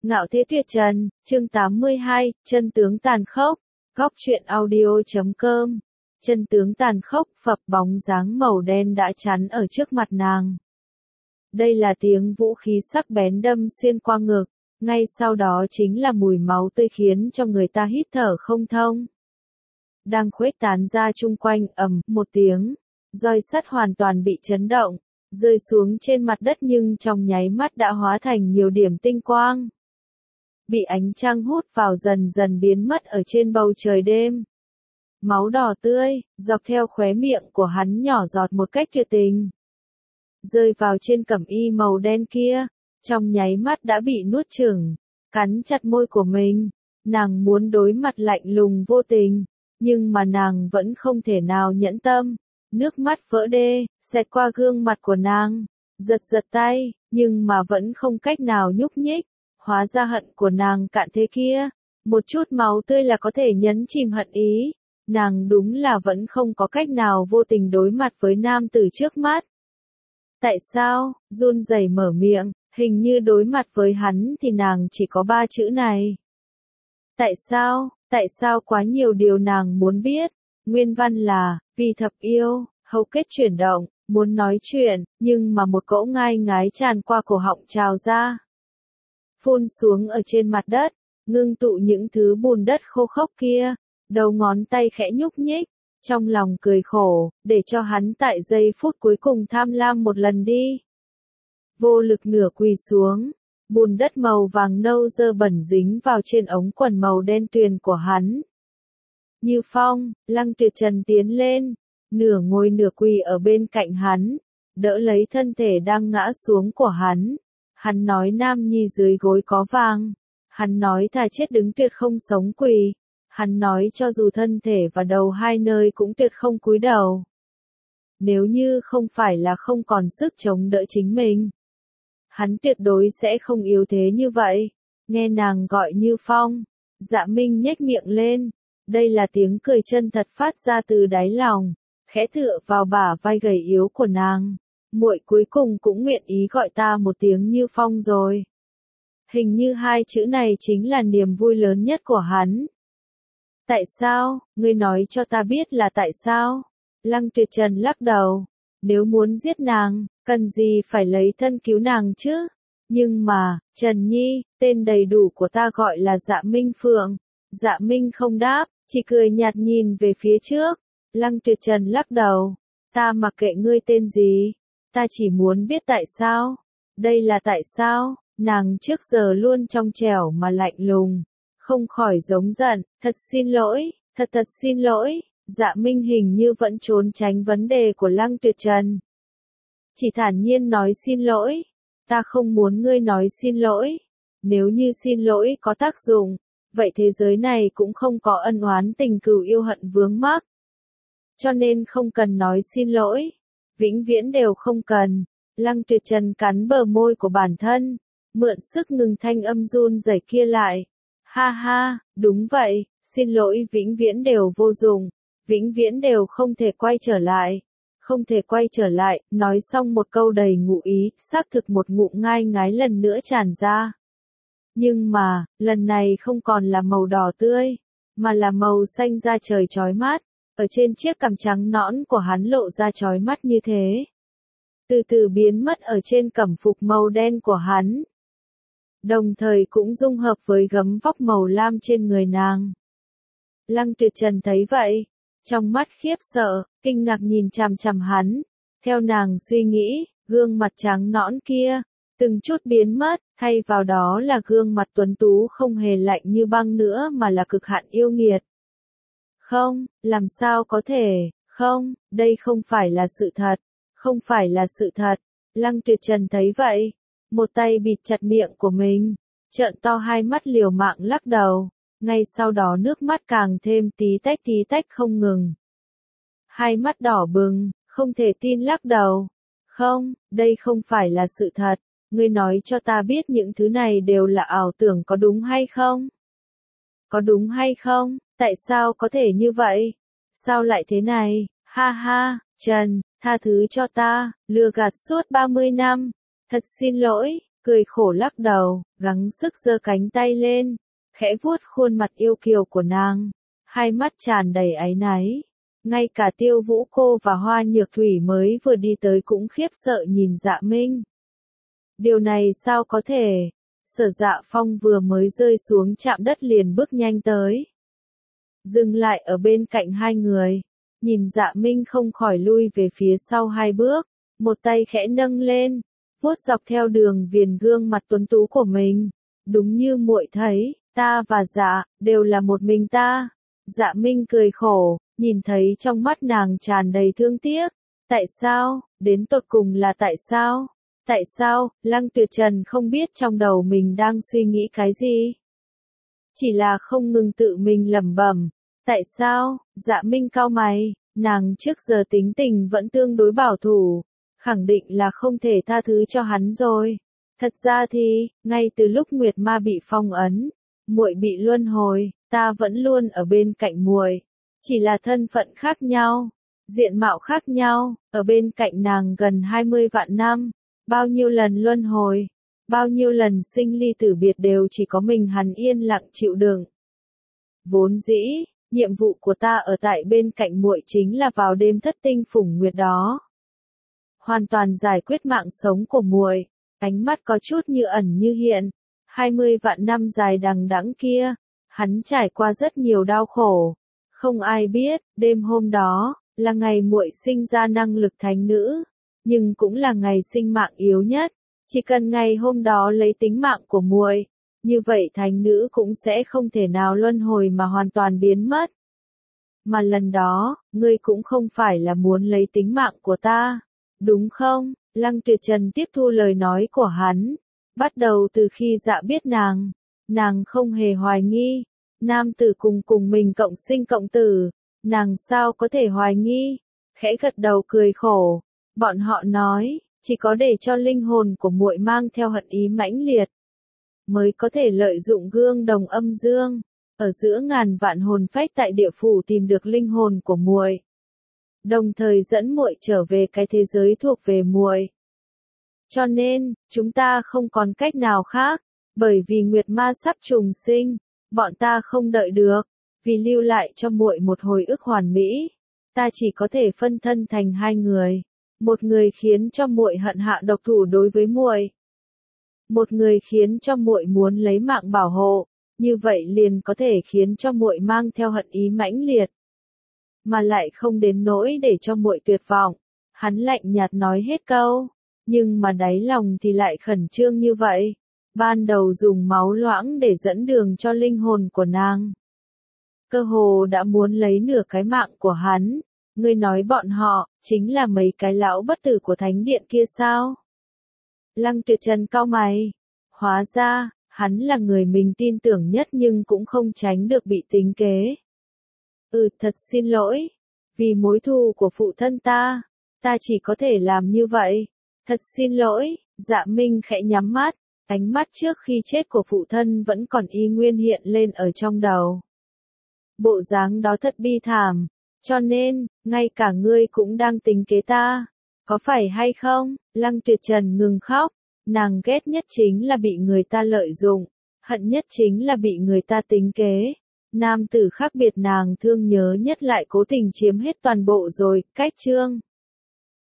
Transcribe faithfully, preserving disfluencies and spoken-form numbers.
Ngạo Thế Tuyệt Trần, chương tám mươi hai, chân tướng tàn khốc, góc truyện audio chấm com. Chân tướng tàn khốc, phập bóng dáng màu đen đã chắn ở trước mặt nàng. Đây là tiếng vũ khí sắc bén đâm xuyên qua ngực, ngay sau đó chính là mùi máu tươi khiến cho người ta hít thở không thông. Đang khuếch tán ra chung quanh, ầm một tiếng, roi sắt hoàn toàn bị chấn động, rơi xuống trên mặt đất nhưng trong nháy mắt đã hóa thành nhiều điểm tinh quang. Bị ánh trăng hút vào dần dần biến mất ở trên bầu trời đêm. Máu đỏ tươi, dọc theo khóe miệng của hắn nhỏ giọt một cách tuyệt tình. Rơi vào trên cẩm y màu đen kia, trong nháy mắt đã bị nuốt chửng, cắn chặt môi của mình. Nàng muốn đối mặt lạnh lùng vô tình, nhưng mà nàng vẫn không thể nào nhẫn tâm. Nước mắt vỡ đê, xẹt qua gương mặt của nàng, giật giật tay, nhưng mà vẫn không cách nào nhúc nhích. Hóa ra hận của nàng cạn thế kia, một chút máu tươi là có thể nhấn chìm hận ý. Nàng đúng là vẫn không có cách nào vô tình đối mặt với nam tử trước mắt. Tại sao, run rẩy mở miệng, hình như đối mặt với hắn thì nàng chỉ có ba chữ này. Tại sao, tại sao quá nhiều điều nàng muốn biết, nguyên văn là, vì thập yêu, hầu kết chuyển động, muốn nói chuyện, nhưng mà một cỗ ngai ngái tràn qua cổ họng trào ra. Phun xuống ở trên mặt đất, ngưng tụ những thứ bùn đất khô khốc kia, đầu ngón tay khẽ nhúc nhích, trong lòng cười khổ, để cho hắn tại giây phút cuối cùng tham lam một lần đi. Vô lực nửa quỳ xuống, bùn đất màu vàng nâu dơ bẩn dính vào trên ống quần màu đen tuyền của hắn. Như Phong, Lăng Tuyệt Trần tiến lên, nửa ngồi nửa quỳ ở bên cạnh hắn, đỡ lấy thân thể đang ngã xuống của hắn. Hắn nói nam nhi dưới gối có vàng. Hắn nói thà chết đứng tuyệt không sống quỳ. Hắn nói cho dù thân thể và đầu hai nơi cũng tuyệt không cúi đầu. Nếu như không phải là không còn sức chống đỡ chính mình, hắn tuyệt đối sẽ không yếu thế như vậy. Nghe nàng gọi Như Phong, Dạ Minh nhếch miệng lên. Đây là tiếng cười chân thật phát ra từ đáy lòng, khẽ tựa vào bả vai gầy yếu của nàng. Muội cuối cùng cũng nguyện ý gọi ta một tiếng Như Phong rồi. Hình như hai chữ này chính là niềm vui lớn nhất của hắn. Tại sao, ngươi nói cho ta biết là tại sao? Lăng Tuyệt Trần lắc đầu. Nếu muốn giết nàng, cần gì phải lấy thân cứu nàng chứ? Nhưng mà, Trần Nhi, tên đầy đủ của ta gọi là Dạ Minh Phượng. Dạ Minh không đáp, chỉ cười nhạt nhìn về phía trước. Lăng Tuyệt Trần lắc đầu. Ta mặc kệ ngươi tên gì. Ta chỉ muốn biết tại sao. Đây là tại sao, nàng trước giờ luôn trong trẻo mà lạnh lùng. Không khỏi giống giận, thật xin lỗi, thật thật xin lỗi. Dạ Minh hình như vẫn trốn tránh vấn đề của Lăng Tuyệt Trần. Chỉ thản nhiên nói xin lỗi. Ta không muốn ngươi nói xin lỗi. Nếu như xin lỗi có tác dụng, vậy thế giới này cũng không có ân oán tình cừu yêu hận vướng mắc. Cho nên không cần nói xin lỗi. Vĩnh viễn đều không cần. Lăng Tuyệt Trần cắn bờ môi của bản thân, mượn sức ngừng thanh âm run rẩy kia lại. Ha ha, đúng vậy, xin lỗi vĩnh viễn đều vô dụng, vĩnh viễn đều không thể quay trở lại. Không thể quay trở lại, nói xong một câu đầy ngụ ý, xác thực một ngụm ngai ngái lần nữa tràn ra. Nhưng mà, lần này không còn là màu đỏ tươi, mà là màu xanh da trời chói mắt. Ở trên chiếc cằm trắng nõn của hắn lộ ra chói mắt như thế. Từ từ biến mất ở trên cẩm phục màu đen của hắn. Đồng thời cũng dung hợp với gấm vóc màu lam trên người nàng. Lăng Tuyệt Trần thấy vậy, trong mắt khiếp sợ, kinh ngạc nhìn chằm chằm hắn. Theo nàng suy nghĩ, gương mặt trắng nõn kia, từng chút biến mất, thay vào đó là gương mặt tuấn tú không hề lạnh như băng nữa mà là cực hạn yêu nghiệt. Không, làm sao có thể, không, đây không phải là sự thật, không phải là sự thật. Lăng Tuyệt Trần thấy vậy, một tay bịt chặt miệng của mình, trợn to hai mắt liều mạng lắc đầu, ngay sau đó nước mắt càng thêm tí tách tí tách không ngừng. Hai mắt đỏ bừng, không thể tin lắc đầu. Không, đây không phải là sự thật, ngươi nói cho ta biết những thứ này đều là ảo tưởng có đúng hay không? Có đúng hay không? Tại sao có thể như vậy? Sao lại thế này? Ha ha, Trần, tha thứ cho ta, lừa gạt suốt ba mươi năm. Thật xin lỗi, cười khổ lắc đầu, gắng sức giơ cánh tay lên, khẽ vuốt khuôn mặt yêu kiều của nàng, hai mắt tràn đầy áy náy. Ngay cả Tiêu Vũ cô và Hoa Nhược Thủy mới vừa đi tới cũng khiếp sợ nhìn Dạ Minh. Điều này sao có thể? Sở Dạ Phong vừa mới rơi xuống chạm đất liền bước nhanh tới. Dừng lại ở bên cạnh hai người, nhìn Dạ Minh không khỏi lui về phía sau hai bước, một tay khẽ nâng lên, vuốt dọc theo đường viền gương mặt tuấn tú của mình. Đúng như muội thấy, ta và Dạ, đều là một mình ta. Dạ Minh cười khổ, nhìn thấy trong mắt nàng tràn đầy thương tiếc. Tại sao, đến tột cùng là tại sao? Tại sao, Lăng Tuyệt Trần không biết trong đầu mình đang suy nghĩ cái gì? Chỉ là không ngừng tự mình lẩm bẩm. Tại sao? Dạ Minh cau mày, nàng trước giờ tính tình vẫn tương đối bảo thủ, khẳng định là không thể tha thứ cho hắn rồi. Thật ra thì, ngay từ lúc Nguyệt Ma bị phong ấn, muội bị luân hồi, ta vẫn luôn ở bên cạnh muội, chỉ là thân phận khác nhau, diện mạo khác nhau, ở bên cạnh nàng gần hai mươi vạn năm, bao nhiêu lần luân hồi, bao nhiêu lần sinh ly tử biệt đều chỉ có mình hắn yên lặng chịu đựng. Vốn dĩ, nhiệm vụ của ta ở tại bên cạnh muội chính là vào đêm thất tinh phủng nguyệt đó, hoàn toàn giải quyết mạng sống của muội. Ánh mắt có chút như ẩn như hiện, hai mươi vạn năm dài đằng đẵng kia, hắn trải qua rất nhiều đau khổ. Không ai biết, đêm hôm đó, là ngày muội sinh ra năng lực thánh nữ, nhưng cũng là ngày sinh mạng yếu nhất. Chỉ cần ngày hôm đó lấy tính mạng của muội, như vậy thánh nữ cũng sẽ không thể nào luân hồi mà hoàn toàn biến mất. Mà lần đó, ngươi cũng không phải là muốn lấy tính mạng của ta, đúng không? Lăng Tuyệt Trần tiếp thu lời nói của hắn. Bắt đầu từ khi Dạ biết nàng, nàng không hề hoài nghi. Nam tử cùng cùng mình cộng sinh cộng tử, nàng sao có thể hoài nghi? Khẽ gật đầu cười khổ. Bọn họ nói, chỉ có để cho linh hồn của muội mang theo hận ý mãnh liệt, mới có thể lợi dụng gương đồng âm dương, ở giữa ngàn vạn hồn phách tại địa phủ tìm được linh hồn của muội, đồng thời dẫn muội trở về cái thế giới thuộc về muội. Cho nên, chúng ta không còn cách nào khác, bởi vì Nguyệt Ma sắp trùng sinh, bọn ta không đợi được, vì lưu lại cho muội một hồi ức hoàn mỹ, ta chỉ có thể phân thân thành hai người, một người khiến cho muội hận hạ độc thủ đối với muội, một người khiến cho muội muốn lấy mạng bảo hộ, như vậy liền có thể khiến cho muội mang theo hận ý mãnh liệt, mà lại không đến nỗi để cho muội tuyệt vọng. Hắn lạnh nhạt nói hết câu, nhưng mà đáy lòng thì lại khẩn trương như vậy. Ban đầu dùng máu loãng để dẫn đường cho linh hồn của nàng, cơ hồ đã muốn lấy nửa cái mạng của hắn. Ngươi nói bọn họ, chính là mấy cái lão bất tử của thánh điện kia sao? Lăng Tuyệt Trần cau mày. Hóa ra, hắn là người mình tin tưởng nhất nhưng cũng không tránh được bị tính kế. Ừ, thật xin lỗi. Vì mối thù của phụ thân ta, ta chỉ có thể làm như vậy. Thật xin lỗi. Dạ Minh khẽ nhắm mắt, ánh mắt trước khi chết của phụ thân vẫn còn y nguyên hiện lên ở trong đầu. Bộ dáng đó thật bi thảm. Cho nên, ngay cả ngươi cũng đang tính kế ta. Có phải hay không? Lăng Tuyệt Trần ngừng khóc. Nàng ghét nhất chính là bị người ta lợi dụng. Hận nhất chính là bị người ta tính kế. Nam tử khác biệt nàng thương nhớ nhất lại cố tình chiếm hết toàn bộ rồi. Cách chương.